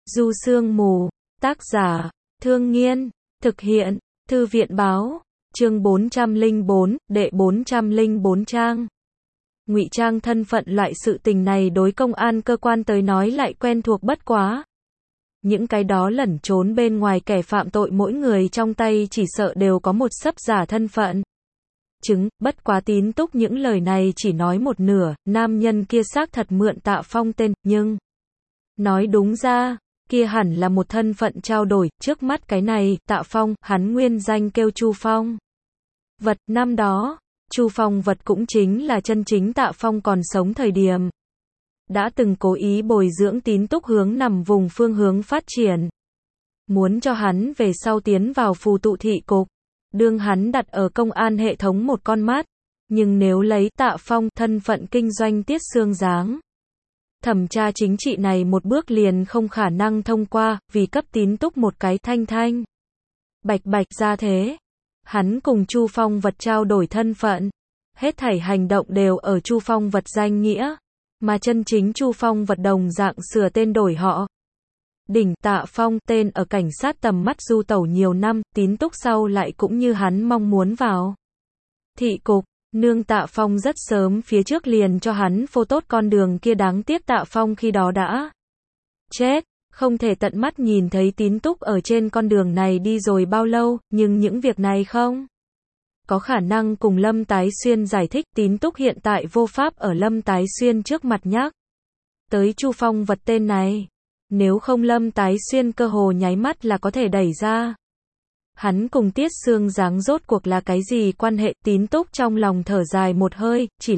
Du Sương Mù, tác giả, Thương Nghiên, thực hiện, Thư viện báo, chương 404, đệ 404 trang. Ngụy trang thân phận, loại sự tình này đối công an cơ quan tới nói lại quen thuộc bất quá. Những cái đó lẩn trốn bên ngoài kẻ phạm tội mỗi người trong tay chỉ sợ đều có một xấp giả thân phận. Bất quá Tín Túc những lời này chỉ nói một nửa, nam nhân kia xác thật mượn Tạ Phong tên, nhưng nói đúng ra, kia hẳn là một thân phận trao đổi, trước mắt cái này, Tạ Phong, hắn nguyên danh kêu Chu Phong Vật, năm đó, Chu Phong Vật cũng chính là chân chính Tạ Phong còn sống thời điểm. Đã từng cố ý bồi dưỡng Tín Túc hướng nằm vùng phương hướng phát triển. Muốn cho hắn về sau tiến vào phù tụ thị cục. Đương hắn đặt ở công an hệ thống một con mắt. Nhưng nếu lấy Tạ Phong thân phận kinh doanh Tiết Xương Giáng, thẩm tra chính trị này một bước liền không khả năng thông qua, vì cấp Tín Túc một cái thanh thanh bạch bạch ra thế. Hắn cùng Chu Phong Vật trao đổi thân phận. Hết thảy hành động đều ở Chu Phong Vật danh nghĩa. Mà chân chính Chu Phong Vật đồng dạng sửa tên đổi họ. Đỉnh Tạ Phong tên ở cảnh sát tầm mắt du tẩu nhiều năm, Tín Túc sau lại cũng như hắn mong muốn vào thị cục. Nương Tạ Phong rất sớm phía trước liền cho hắn phô tốt con đường kia, đáng tiếc Tạ Phong khi đó đã chết, không thể tận mắt nhìn thấy Tín Túc ở trên con đường này đi rồi bao lâu, nhưng những việc này không có khả năng cùng Lâm Tái Xuyên giải thích. Tín Túc hiện tại vô pháp ở Lâm Tái Xuyên trước mặt nhắc tới Chu Phong Vật tên này, nếu không Lâm Tái Xuyên cơ hồ nháy mắt là có thể đẩy ra. Hắn cùng Tiết Xương Giáng rốt cuộc là cái gì quan hệ? Tín Túc trong lòng thở dài một hơi, chỉ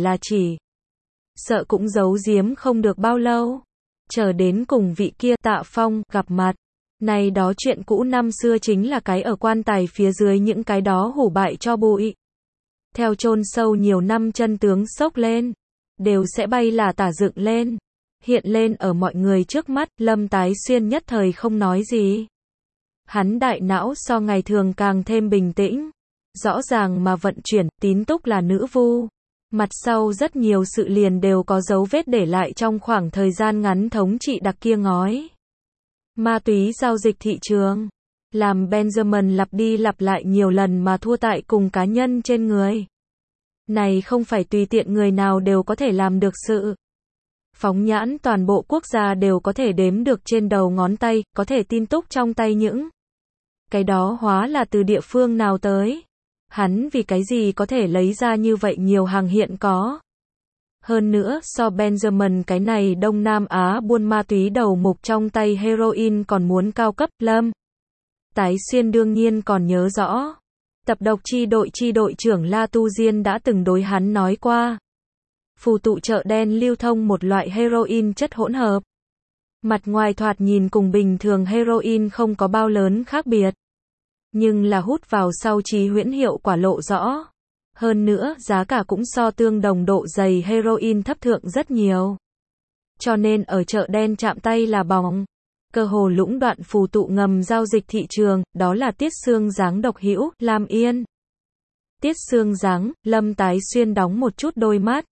sợ cũng giấu giếm không được bao lâu. Chờ đến cùng vị kia Tạ Phong gặp mặt, này đó chuyện cũ năm xưa chính là cái ở quan tài phía dưới những cái đó hủ bại cho bụi. Theo chôn sâu nhiều năm chân tướng sốc lên, đều sẽ bay là tả dựng lên, hiện lên ở mọi người trước mắt. Lâm Tái Xuyên nhất thời không nói gì. Hắn đại não so ngày thường càng thêm bình tĩnh, rõ ràng mà vận chuyển. Tín Túc là nữ vu, mặt sau rất nhiều sự liền đều có dấu vết để lại trong khoảng thời gian ngắn thống trị đặc kia ngói ma túy giao dịch thị trường, làm Benjamin lặp đi lặp lại nhiều lần mà thua tại cùng cá nhân trên người. Này không phải tùy tiện người nào đều có thể làm được sự. Phóng nhãn toàn bộ quốc gia đều có thể đếm được trên đầu ngón tay, có thể Tín Túc trong tay những cái đó hóa là từ địa phương nào tới. Hắn vì cái gì có thể lấy ra như vậy nhiều hàng hiện có. Hơn nữa, so Benjamin cái này Đông Nam Á buôn ma túy đầu mục trong tay heroin còn muốn cao cấp. Lâm Tái Xuyên đương nhiên còn nhớ rõ. Tập độc chi đội trưởng La Tu Diên đã từng đối hắn nói qua. Phù tụ chợ đen lưu thông một loại heroin chất hỗn hợp. Mặt ngoài thoạt nhìn cùng bình thường heroin không có bao lớn khác biệt. Nhưng là hút vào sau trí huyễn hiệu quả lộ rõ. Hơn nữa, giá cả cũng so tương đồng độ dày heroin thấp thượng rất nhiều. Cho nên ở chợ đen chạm tay là bỏng. Cơ hồ lũng đoạn phù tụ ngầm giao dịch thị trường, đó là Tiết Xương Giáng độc hữu, Lam Yên. Tiết Xương Giáng, Lâm Tái Xuyên đóng một chút đôi mắt.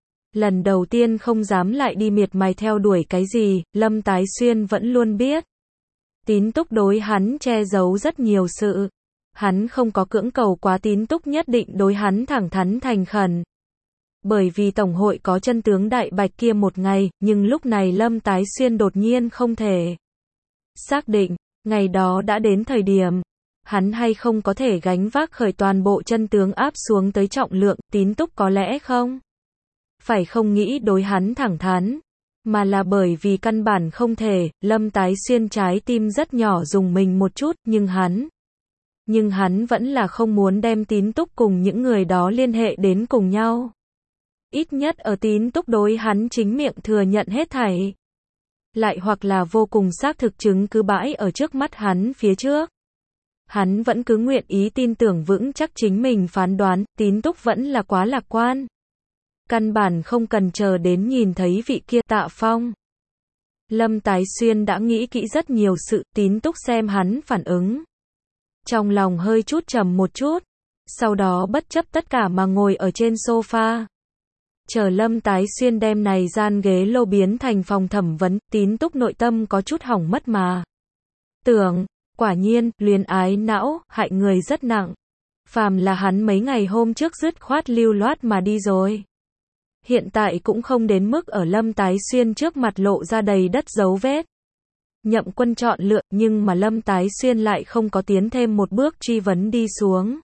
Lần đầu tiên không dám lại đi miệt mài theo đuổi cái gì, Lâm Tái Xuyên vẫn luôn biết. Tín Túc đối hắn che giấu rất nhiều sự. Hắn không có cưỡng cầu quá, Tín Túc nhất định đối hắn thẳng thắn thành khẩn. Bởi vì Tổng hội có chân tướng đại bạch kia một ngày, nhưng lúc này Lâm Tái Xuyên đột nhiên không thể xác định, ngày đó đã đến thời điểm. Hắn hay không có thể gánh vác khởi toàn bộ chân tướng áp xuống tới trọng lượng. Tín Túc có lẽ không phải không nghĩ đối hắn thẳng thắn, mà là bởi vì căn bản không thể. Lâm Tái Xuyên trái tim rất nhỏ rùng mình một chút, nhưng hắn vẫn là không muốn đem Tín Túc cùng những người đó liên hệ đến cùng nhau. Ít nhất ở Tín Túc đối hắn chính miệng thừa nhận hết thảy, lại hoặc là vô cùng xác thực chứng cứ bãi ở trước mắt hắn phía trước. Hắn vẫn cứ nguyện ý tin tưởng vững chắc chính mình phán đoán. Tín Túc vẫn là quá lạc quan. Căn bản không cần chờ đến nhìn thấy vị kia Tạ Phong. Lâm Tái Xuyên đã nghĩ kỹ rất nhiều sự. Tín Túc xem hắn phản ứng, trong lòng hơi chút trầm một chút. Sau đó bất chấp tất cả mà ngồi ở trên sofa. Chờ Lâm Tái Xuyên đem này gian ghế lô biến thành phòng thẩm vấn, Tín Túc nội tâm có chút hỏng mất mà. Tưởng, quả nhiên, luyến ái não, hại người rất nặng. Phàm là hắn mấy ngày hôm trước dứt khoát lưu loát mà đi rồi. Hiện tại cũng không đến mức ở Lâm Tái Xuyên trước mặt lộ ra đầy đất dấu vết. Nhậm Quân chọn lựa, nhưng mà Lâm Tái Xuyên lại không có tiến thêm một bước truy vấn đi xuống.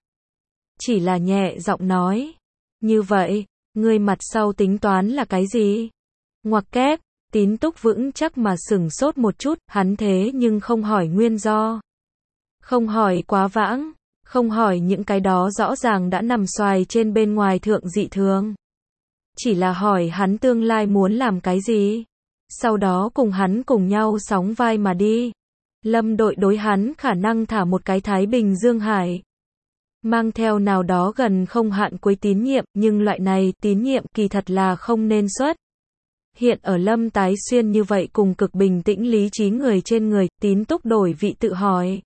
Chỉ là nhẹ giọng nói. Như vậy, ngươi mặt sau tính toán là cái gì? Ngoặc kép, Tín Túc vững chắc mà sửng sốt một chút, hắn thế nhưng không hỏi nguyên do. Không hỏi quá vãng, không hỏi những cái đó rõ ràng đã nằm xoài trên bên ngoài thượng dị thường. Chỉ là hỏi hắn tương lai muốn làm cái gì? Sau đó cùng hắn cùng nhau sóng vai mà đi. Lâm đội đối hắn khả năng thả một cái Thái Bình Dương Hải. Mang theo nào đó gần không hạn cuối tín nhiệm, nhưng loại này tín nhiệm kỳ thật là không nên xuất. Hiện ở Lâm Tái Xuyên như vậy cùng cực bình tĩnh lý trí người trên người, Tín Túc đổi vị tự hỏi.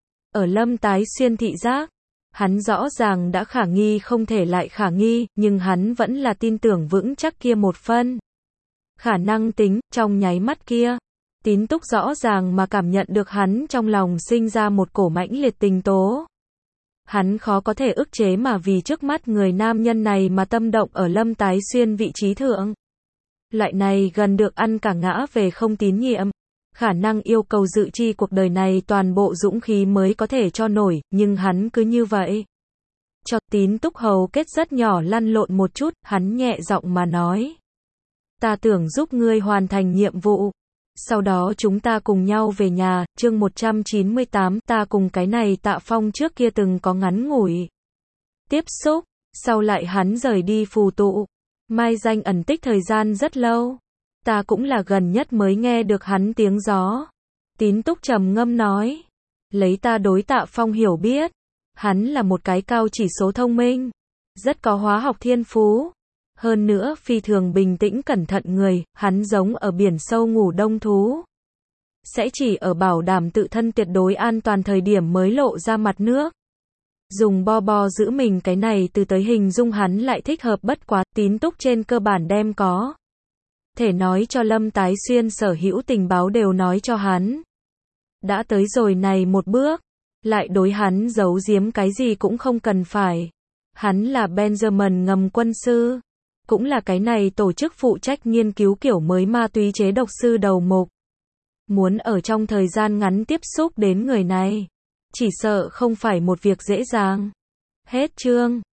Ở Lâm Tái Xuyên thị giác, hắn rõ ràng đã khả nghi không thể lại khả nghi, nhưng hắn vẫn là tin tưởng vững chắc kia một phân. Khả năng tính, trong nháy mắt kia, Tín Túc rõ ràng mà cảm nhận được hắn trong lòng sinh ra một cổ mãnh liệt tình tố. Hắn khó có thể ức chế mà vì trước mắt người nam nhân này mà tâm động ở Lâm Tái Xuyên vị trí thượng. Loại này gần được ăn cả ngã về không tín nhiệm. Khả năng yêu cầu dự chi cuộc đời này toàn bộ dũng khí mới có thể cho nổi, nhưng hắn cứ như vậy. Cho Tín Túc hầu kết rất nhỏ lăn lộn một chút, hắn nhẹ giọng mà nói. Ta tưởng giúp ngươi hoàn thành nhiệm vụ. Sau đó chúng ta cùng nhau về nhà, chương 198, ta cùng cái này Tạ Phong trước kia từng có ngắn ngủi tiếp xúc, sau lại hắn rời đi phù tụ. Mai danh ẩn tích thời gian rất lâu. Ta cũng là gần nhất mới nghe được hắn tiếng gió. Tín Túc trầm ngâm nói. Lấy ta đối Tạ Phong hiểu biết. Hắn là một cái cao chỉ số thông minh. Rất có hóa học thiên phú. Hơn nữa phi thường bình tĩnh cẩn thận người, hắn giống ở biển sâu ngủ đông thú. Sẽ chỉ ở bảo đảm tự thân tuyệt đối an toàn thời điểm mới lộ ra mặt nước. Dùng bo bo giữ mình cái này từ tới hình dung hắn lại thích hợp bất quá, Tín Túc trên cơ bản đem có. Thể nói cho Lâm Tái Xuyên sở hữu tình báo đều nói cho hắn. Đã tới rồi này một bước, lại đối hắn giấu giếm cái gì cũng không cần phải. Hắn là Benjamin ngầm quân sư, cũng là cái này tổ chức phụ trách nghiên cứu kiểu mới ma túy chế độc sư đầu mục. Muốn ở trong thời gian ngắn tiếp xúc đến người này, chỉ sợ không phải một việc dễ dàng. Hết chương.